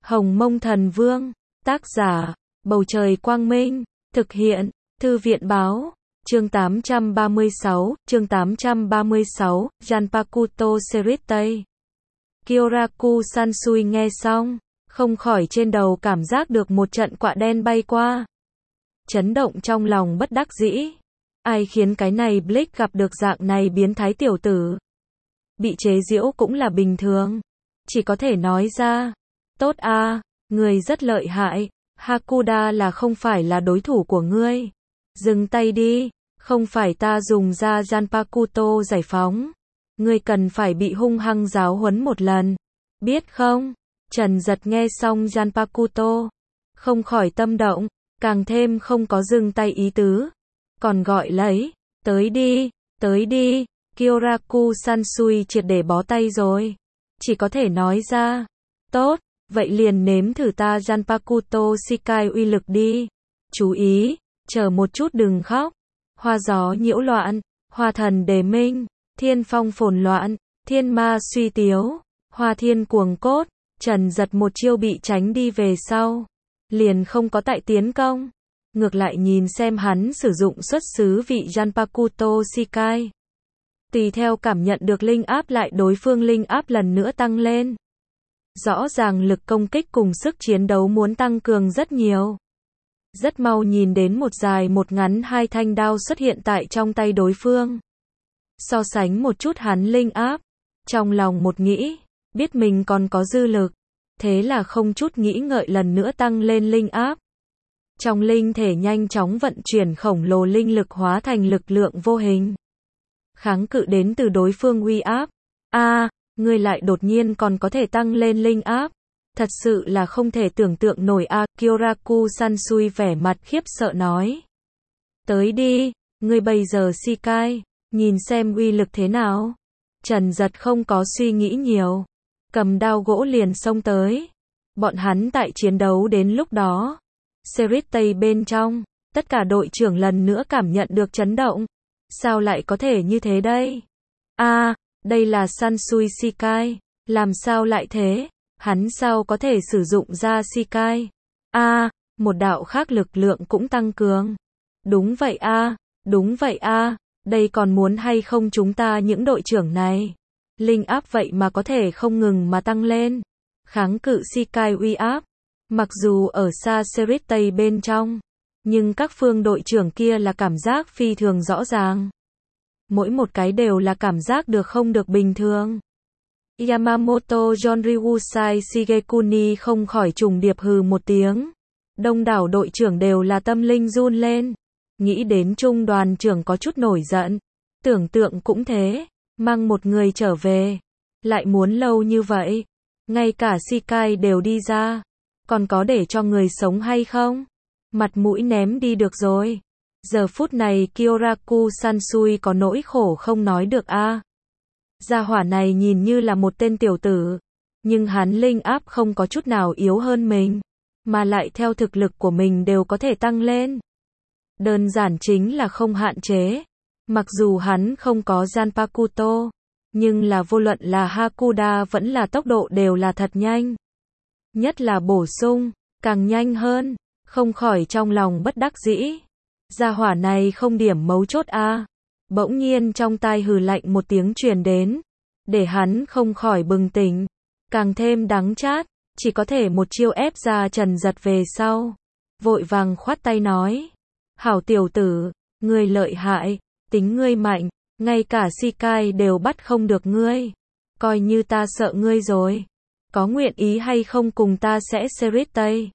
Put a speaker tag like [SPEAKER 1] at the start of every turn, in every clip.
[SPEAKER 1] Hồng Mông Thần Vương, tác giả, Bầu Trời Quang Minh, thực hiện, Thư viện Báo, chương 836, Janpakuto Series Tây. Kyoraku Sansui nghe xong, không khỏi trên đầu cảm giác được một trận quạ đen bay qua. Chấn động trong lòng bất đắc dĩ. Ai khiến cái này Blake gặp được dạng này biến thái tiểu tử. Bị chế giễu cũng là bình thường. Chỉ có thể nói ra. Tốt a, người rất lợi hại. Hakuda là không phải là đối thủ của ngươi. Dừng tay đi. Không phải ta dùng ra Janpakuto giải phóng. Ngươi cần phải bị hung hăng giáo huấn một lần. Biết không? Trần Giật nghe xong Janpakuto. Không khỏi tâm động. Càng thêm không có dừng tay ý tứ. Còn gọi lấy. Tới đi. Kyoraku Sansui triệt để bó tay rồi. Chỉ có thể nói ra. Tốt. Vậy liền nếm thử ta Janpakuto Shikai uy lực đi. Chú ý. Chờ một chút đừng khóc. Hoa gió nhiễu loạn. Hoa thần đề minh. Thiên phong phồn loạn. Thiên ma suy tiếu. Hoa thiên cuồng cốt. Trần Giật một chiêu bị tránh đi về sau. Liền không có tại tiến công. Ngược lại nhìn xem hắn sử dụng xuất xứ vị Janpakuto Shikai. Tùy theo cảm nhận được linh áp lại đối phương linh áp lần nữa tăng lên. Rõ ràng lực công kích cùng sức chiến đấu muốn tăng cường rất nhiều. Rất mau nhìn đến một dài một ngắn hai thanh đao xuất hiện tại trong tay đối phương. So sánh một chút hắn linh áp. Trong lòng một nghĩ, biết mình còn có dư lực. Thế là không chút nghĩ ngợi lần nữa tăng lên linh áp. Trong linh thể nhanh chóng vận chuyển khổng lồ linh lực hóa thành lực lượng vô hình. Kháng cự đến từ đối phương uy áp. Ngươi lại đột nhiên còn có thể tăng lên linh áp. Thật sự là không thể tưởng tượng nổi a. Kyoraku Sansui vẻ mặt khiếp sợ nói. Tới đi, ngươi bây giờ Shikai, nhìn xem uy lực thế nào. Trần Giật không có suy nghĩ nhiều. Cầm đao gỗ liền xông tới. Bọn hắn tại chiến đấu đến lúc đó. Series Tây bên trong, tất cả đội trưởng lần nữa cảm nhận được chấn động. Sao lại có thể như thế đây? Đây là Sansui Shikai. Làm sao lại thế? Hắn sao có thể sử dụng ra Shikai? Một đạo khác lực lượng cũng tăng cường. Đúng vậy đây còn muốn hay không chúng ta những đội trưởng này? Linh áp vậy mà có thể không ngừng mà tăng lên. Kháng cự Shikai uy áp. Mặc dù ở xa Series Tây bên trong, nhưng các phương đội trưởng kia là cảm giác phi thường rõ ràng. Mỗi một cái đều là cảm giác được không được bình thường. Yamamoto Jonryusai Shigekuni không khỏi trùng điệp hừ một tiếng. Đông đảo đội trưởng đều là tâm linh run lên. Nghĩ đến trung đoàn trưởng có chút nổi giận. Tưởng tượng cũng thế. Mang một người trở về. Lại muốn lâu như vậy. Ngay cả Shikai đều đi ra. Còn có để cho người sống hay không? Mặt mũi ném đi được rồi. Giờ phút này Kyoraku Sansui có nỗi khổ không nói được Gia hỏa này nhìn như là một tên tiểu tử. Nhưng hắn linh áp không có chút nào yếu hơn mình. Mà lại theo thực lực của mình đều có thể tăng lên. Đơn giản chính là không hạn chế. Mặc dù hắn không có Janpakuto. Nhưng là vô luận là Hakuda vẫn là tốc độ đều là thật nhanh. Nhất là bổ sung, càng nhanh hơn, không khỏi trong lòng bất đắc dĩ. Gia hỏa này không điểm mấu chốt Bỗng nhiên trong tai hừ lạnh một tiếng truyền đến, để hắn không khỏi bừng tỉnh, càng thêm đắng chát, chỉ có thể một chiêu ép ra Trần Giật về sau. Vội vàng khoát tay nói, hảo tiểu tử, ngươi lợi hại, tính ngươi mạnh, ngay cả Shikai đều bắt không được ngươi. Coi như ta sợ ngươi rồi. Có nguyện ý hay không cùng ta sẽ Series Tây?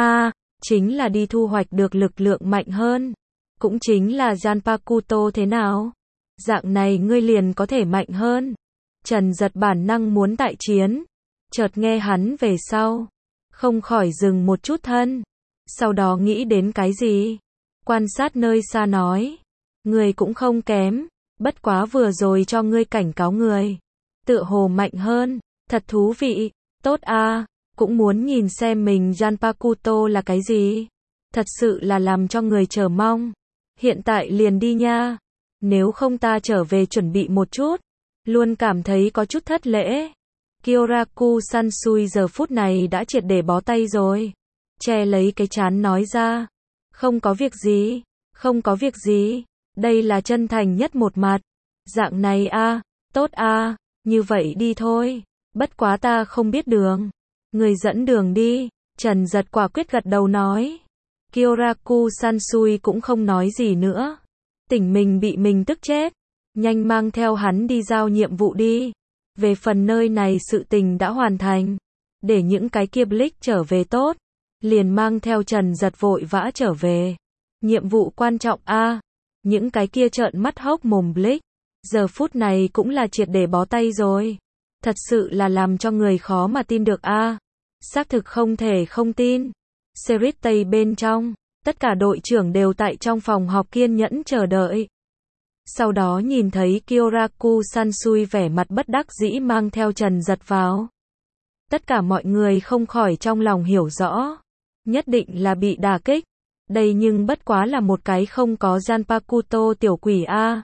[SPEAKER 1] Chính là đi thu hoạch được lực lượng mạnh hơn. Cũng chính là Janpakuto thế nào? Dạng này ngươi liền có thể mạnh hơn. Trần Giật bản năng muốn tại chiến. Chợt nghe hắn về sau. Không khỏi dừng một chút thân. Sau đó nghĩ đến cái gì? Quan sát nơi xa nói. Người cũng không kém. Bất quá vừa rồi cho ngươi cảnh cáo người. Tựa hồ mạnh hơn. Thật thú vị. Tốt cũng muốn nhìn xem mình Janpakuto là cái gì. Thật sự là làm cho người chờ mong. Hiện tại liền đi nha. Nếu không ta trở về chuẩn bị một chút. Luôn cảm thấy có chút thất lễ. Kyoraku Sansui giờ phút này đã triệt để bó tay rồi. Che lấy cái trán nói ra. Không có việc gì, không có việc gì. Đây là chân thành nhất một mặt. Dạng này a, tốt a, như vậy đi thôi. Bất quá ta không biết đường. Người dẫn đường đi. Trần Giật quả quyết gật đầu nói. Kyoraku Sansui cũng không nói gì nữa. Tỉnh mình bị mình tức chết. Nhanh mang theo hắn đi giao nhiệm vụ đi. Về phần nơi này sự tình đã hoàn thành. Để những cái kia Blitz trở về tốt. Liền mang theo Trần Giật vội vã trở về. Nhiệm vụ quan trọng a. Những cái kia trợn mắt hốc mồm Blitz. Giờ phút này cũng là triệt để bó tay rồi. Thật sự là làm cho người khó mà tin được a. Xác thực không thể không tin. Series Tây bên trong, tất cả đội trưởng đều tại trong phòng họp kiên nhẫn chờ đợi. Sau đó nhìn thấy Kyoraku Sansui vẻ mặt bất đắc dĩ mang theo Trần Giật vào. Tất cả mọi người không khỏi trong lòng hiểu rõ. Nhất định là bị đả kích. Đây nhưng bất quá là một cái không có Zanpakuto tiểu quỷ a.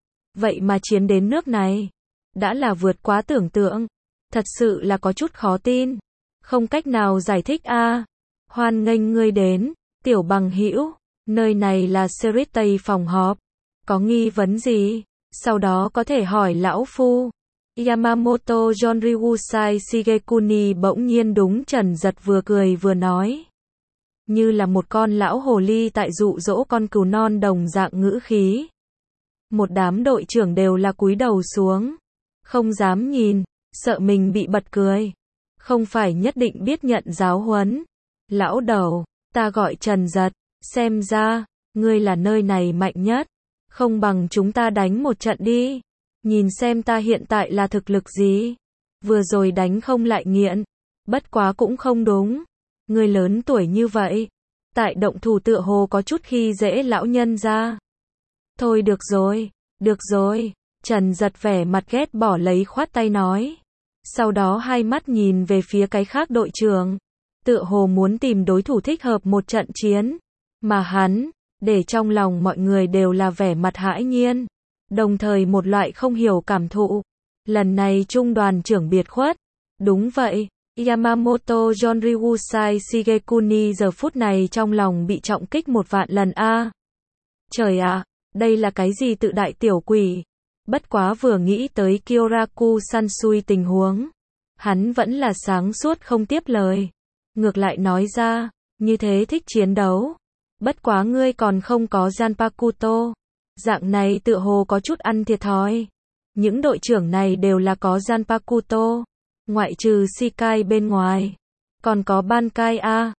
[SPEAKER 1] Vậy mà chiến đến nước này. Đã là vượt quá tưởng tượng. Thật sự là có chút khó tin. Không cách nào giải thích a. Hoan nghênh ngươi đến, tiểu bằng hữu. Nơi này là Series Tây phòng họp. Có nghi vấn gì? Sau đó có thể hỏi lão phu. Yamamoto Jonryusai Shigekuni bỗng nhiên đúng Trần Giật vừa cười vừa nói. Như là một con lão hồ ly tại dụ dỗ con cừu non đồng dạng ngữ khí. Một đám đội trưởng đều là cúi đầu xuống. Không dám nhìn, sợ mình bị bật cười. Không phải nhất định biết nhận giáo huấn. Lão đầu, ta gọi Trần Giật, xem ra, ngươi là nơi này mạnh nhất. Không bằng chúng ta đánh một trận đi. Nhìn xem ta hiện tại là thực lực gì. Vừa rồi đánh không lại nghiện. Bất quá cũng không đúng. Ngươi lớn tuổi như vậy. Tại động thủ tựa hồ có chút khi dễ lão nhân ra. Thôi được rồi, được rồi. Trần Giật vẻ mặt ghét bỏ lấy khoát tay nói. Sau đó hai mắt nhìn về phía cái khác đội trưởng. Tựa hồ muốn tìm đối thủ thích hợp một trận chiến. Mà hắn, để trong lòng mọi người đều là vẻ mặt hãi nhiên. Đồng thời một loại không hiểu cảm thụ. Lần này trung đoàn trưởng biệt khuất. Đúng vậy, Yamamoto Jonryusai Shigekuni giờ phút này trong lòng bị trọng kích 1.000.000 lần a. Trời ạ, đây là cái gì tự đại tiểu quỷ. Bất quá vừa nghĩ tới Kyoraku Sansui tình huống. Hắn vẫn là sáng suốt không tiếp lời. Ngược lại nói ra, như thế thích chiến đấu. Bất quá ngươi còn không có Zanpakuto. Dạng này tựa hồ có chút ăn thiệt thòi. Những đội trưởng này đều là có Zanpakuto. Ngoại trừ Shikai bên ngoài. Còn có Bankai a.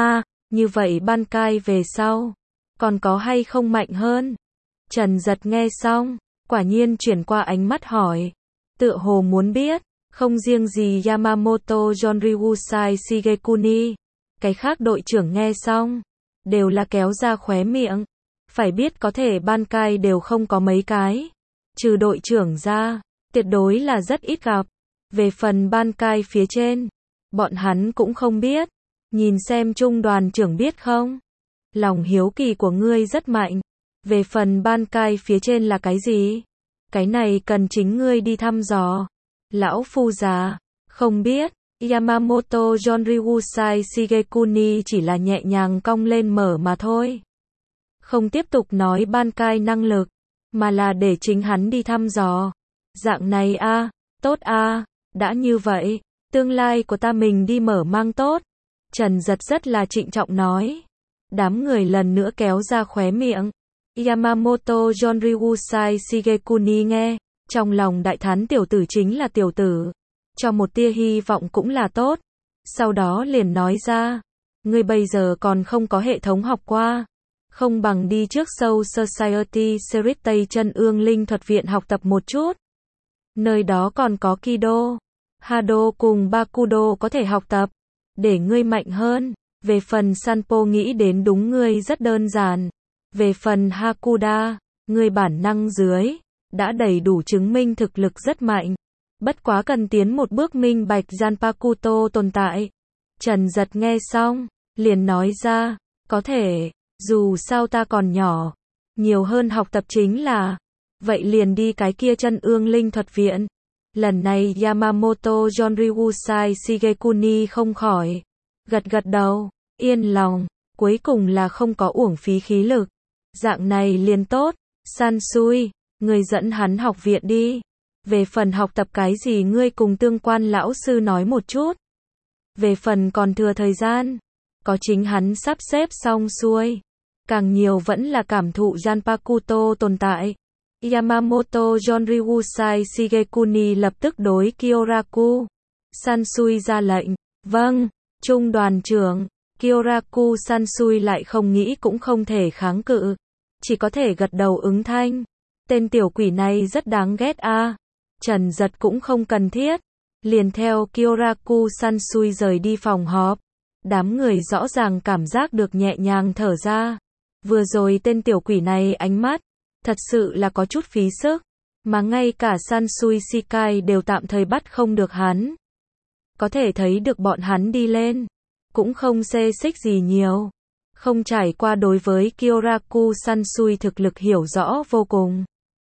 [SPEAKER 1] Như vậy Bankai về sau. Còn có hay không mạnh hơn? Trần Giật nghe xong. Quả nhiên chuyển qua ánh mắt hỏi. Tựa hồ muốn biết. Không riêng gì Yamamoto Jonryusai Shigekuni. Cái khác đội trưởng nghe xong. Đều là kéo ra khóe miệng. Phải biết có thể Bankai đều không có mấy cái. Trừ đội trưởng ra. Tuyệt đối là rất ít gặp. Về phần Bankai phía trên. Bọn hắn cũng không biết. Nhìn xem trung đoàn trưởng biết không. Lòng hiếu kỳ của ngươi rất mạnh. Về phần Bankai phía trên là cái gì? Cái này cần chính ngươi đi thăm dò. Lão phu già, không biết. Yamamoto Jonryusai Shigekuni chỉ là nhẹ nhàng cong lên mở mà thôi. Không tiếp tục nói Bankai năng lực, mà là để chính hắn đi thăm dò. Dạng này a, tốt a, đã như vậy, tương lai của ta mình đi mở mang tốt. Trần Giật rất là trịnh trọng nói. Đám người lần nữa kéo ra khóe miệng. Yamamoto Jonryusai Shigekuni nghe, trong lòng đại thán tiểu tử chính là tiểu tử. Cho một tia hy vọng cũng là tốt. Sau đó liền nói ra. Ngươi bây giờ còn không có hệ thống học qua. Không bằng đi trước Soul Society Series Tây Chân Ương Linh Thuật Viện học tập một chút. Nơi đó còn có Kido, Hado cùng Bakudo có thể học tập. Để ngươi mạnh hơn. Về phần Sanpo nghĩ đến đúng ngươi rất đơn giản. Về phần Hakuda, ngươi bản năng dưới. Đã đầy đủ chứng minh thực lực rất mạnh. Bất quá cần tiến một bước minh bạch Zanpakuto tồn tại. Trần Giật nghe xong, liền nói ra, có thể, dù sao ta còn nhỏ, nhiều hơn học tập chính là, vậy liền đi cái kia Chân Ương Linh Thuật Viện. Lần này Yamamoto Yonryusai Shigekuni không khỏi gật gật đầu, yên lòng, cuối cùng là không có uổng phí khí lực. Dạng này liền tốt, Sansui, ngươi dẫn hắn học viện đi. Về phần học tập cái gì ngươi cùng tương quan lão sư nói một chút. Về phần còn thừa thời gian, có chính hắn sắp xếp xong xuôi. Càng nhiều vẫn là cảm thụ Zanpakuto tồn tại. Yamamoto Yonryusai Shigekuni lập tức đối Kyoraku Sansui ra lệnh. Vâng, trung đoàn trưởng. Kyoraku Sansui lại không nghĩ cũng không thể kháng cự. Chỉ có thể gật đầu ứng thanh. Tên tiểu quỷ này rất đáng ghét a. Trần Giật cũng không cần thiết. Liền theo Kyoraku Sansui rời đi phòng họp. Đám người rõ ràng cảm giác được nhẹ nhàng thở ra. Vừa rồi tên tiểu quỷ này ánh mắt, thật sự là có chút phí sức. Mà ngay cả Sansui Shikai đều tạm thời bắt không được hắn. Có thể thấy được bọn hắn đi lên. Cũng không xê xích gì nhiều. Không trải qua đối với Kyoraku Sansui thực lực hiểu rõ vô cùng.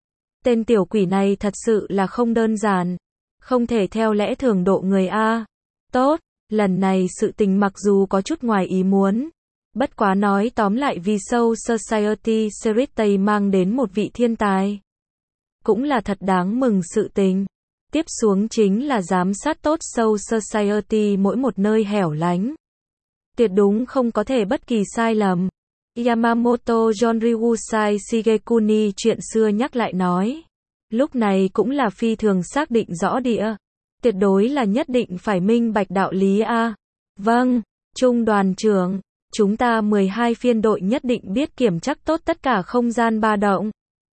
[SPEAKER 1] Tên tiểu quỷ này thật sự là không đơn giản. Không thể theo lẽ thường độ người A. Tốt, lần này sự tình mặc dù có chút ngoài ý muốn. Bất quá nói tóm lại vì Soul Society Series Tây mang đến một vị thiên tài. Cũng là thật đáng mừng sự tình. Tiếp xuống chính là giám sát tốt Soul Society mỗi một nơi hẻo lánh. Tuyệt đúng không có thể bất kỳ sai lầm. Yamamoto Yonryusai Shigekuni chuyện xưa nhắc lại nói. Lúc này cũng là phi thường xác định rõ địa. Tuyệt đối là nhất định phải minh bạch đạo lý a. Vâng, trung đoàn trưởng. Chúng ta 12 phiên đội nhất định biết kiểm chắc tốt tất cả không gian ba động.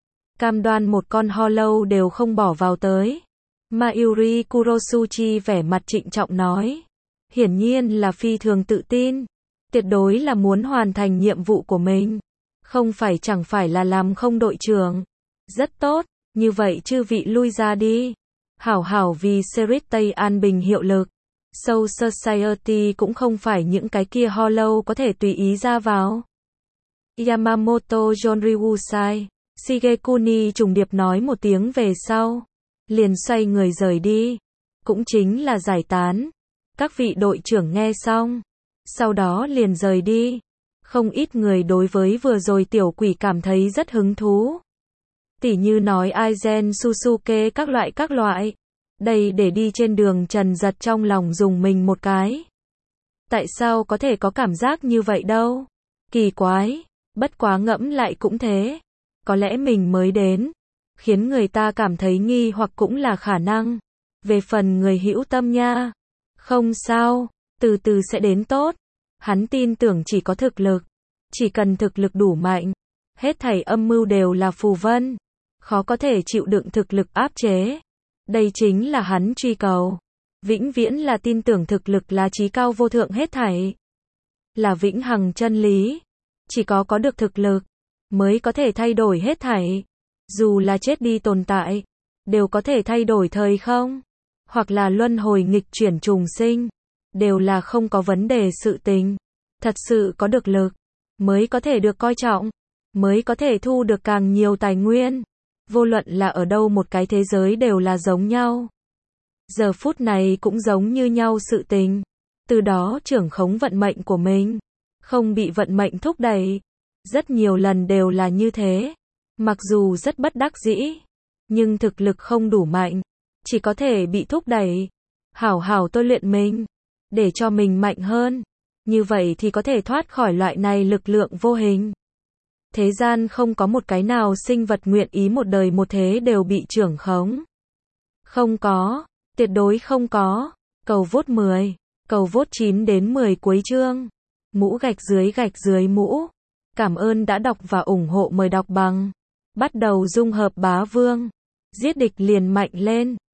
[SPEAKER 1] Cam đoan một con hollow đều không bỏ vào tới. Mayuri Kurosuchi vẻ mặt trịnh trọng nói. Hiển nhiên là phi thường tự tin. Tuyệt đối là muốn hoàn thành nhiệm vụ của mình. Không phải chẳng phải là làm không đội trưởng. Rất tốt, như vậy chư vị lui ra đi. Hảo hảo vì Series Tây an bình hiệu lực. Soul Society cũng không phải những cái kia hollow có thể tùy ý ra vào. Yamamoto Yonryusai Shigekuni trùng điệp nói một tiếng về sau. Liền xoay người rời đi. Cũng chính là giải tán. Các vị đội trưởng nghe xong. Sau đó liền rời đi. Không ít người đối với vừa rồi tiểu quỷ cảm thấy rất hứng thú. Tỉ như nói Aizen Susuke các loại. Đây để đi trên đường Trần Giật trong lòng dùng mình một cái. Tại sao có thể có cảm giác như vậy đâu? Kỳ quái. Bất quá ngẫm lại cũng thế. Có lẽ mình mới đến. Khiến người ta cảm thấy nghi hoặc cũng là khả năng. Về phần người hữu tâm nha. Không sao. Từ từ sẽ đến tốt. Hắn tin tưởng chỉ có thực lực. Chỉ cần thực lực đủ mạnh. Hết thảy âm mưu đều là phù vân. Khó có thể chịu đựng thực lực áp chế. Đây chính là hắn truy cầu. Vĩnh viễn là tin tưởng thực lực là chí cao vô thượng hết thảy. Là vĩnh hằng chân lý. Chỉ có được thực lực, mới có thể thay đổi hết thảy. Dù là chết đi tồn tại, đều có thể thay đổi thời không. Hoặc là luân hồi nghịch chuyển trùng sinh. Đều là không có vấn đề sự tình. Thật sự có được lực, mới có thể được coi trọng. Mới có thể thu được càng nhiều tài nguyên. Vô luận là ở đâu một cái thế giới đều là giống nhau. Giờ phút này cũng giống như nhau sự tình. Từ đó trưởng khống vận mệnh của mình. Không bị vận mệnh thúc đẩy. Rất nhiều lần đều là như thế. Mặc dù rất bất đắc dĩ. Nhưng thực lực không đủ mạnh. Chỉ có thể bị thúc đẩy. Hảo hảo tôi luyện mình. Để cho mình mạnh hơn. Như vậy thì có thể thoát khỏi loại này lực lượng vô hình. Thế gian không có một cái nào sinh vật nguyện ý một đời một thế đều bị trưởng khống. Không có. Tuyệt đối không có. Cầu vote 10. Cầu vote 9 đến 10 cuối chương. Mũ gạch dưới mũ. Cảm ơn đã đọc và ủng hộ, mời đọc bằng. Bắt đầu dung hợp bá vương. Giết địch liền mạnh lên.